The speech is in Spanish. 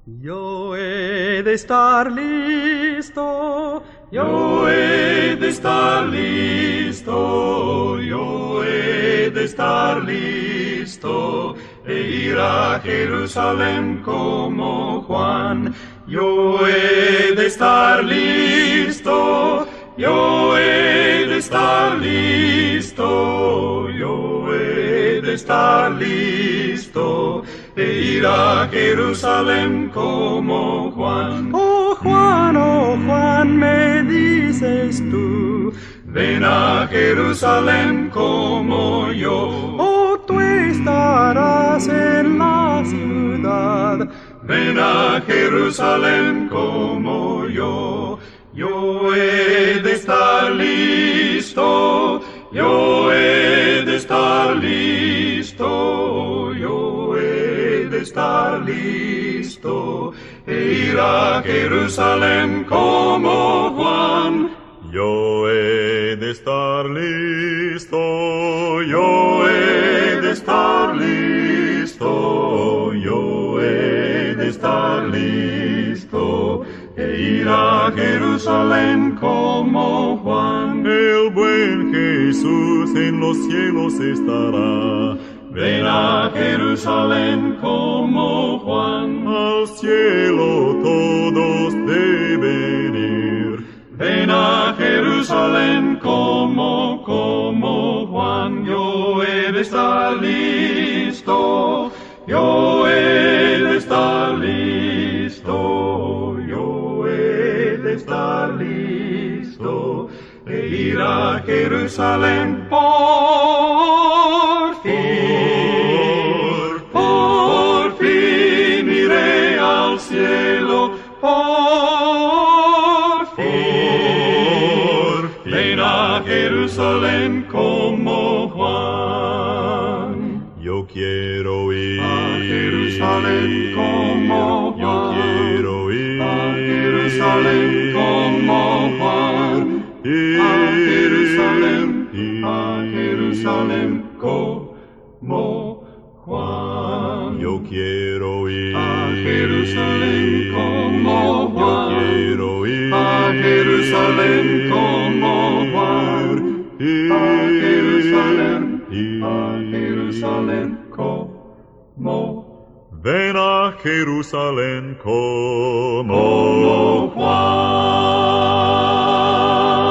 Yo he de estar listo, Yo he de estar listo, yo he de estar listo, e ir a Jerusalén como Juan. Yo he de estar listo, yo he de estar listo, yo he de estar listo, e ir a Jerusalén como Juan. oh Juan, me dices tú, Ven a Jerusalén como yo. oh tú estarás en la ciudad. Ven a Jerusalén como yo. Yo he de estar listo. Yo he de estar listo. Yo he de estar listo. E ir a Jerusalén como Juan. Yo he de estar listo, yo he de estar listo, yo he de estar listo, e ir a Jerusalén como Juan. El buen Jesús en los cielos estará. Ven a Jerusalén como Juan. Al cielo todos deben ir. Ven a Jerusalén como Juan. Yo he de estar listo, yo he de estar listo, yo he de estar listo, e ir a Jerusalén por fin iré al cielo, por fin. Ven a Jerusalén como Juan. Yo quiero ir a Jerusalén como Juan. Yo quiero ir a Jerusalén como Juan. A Jerusalén como Juan. Yo quiero ir a Jerusalén como Juan. Yo quiero ir a Jerusalén como Juan. A Jerusalén como. Ven a Jerusalén como Juan.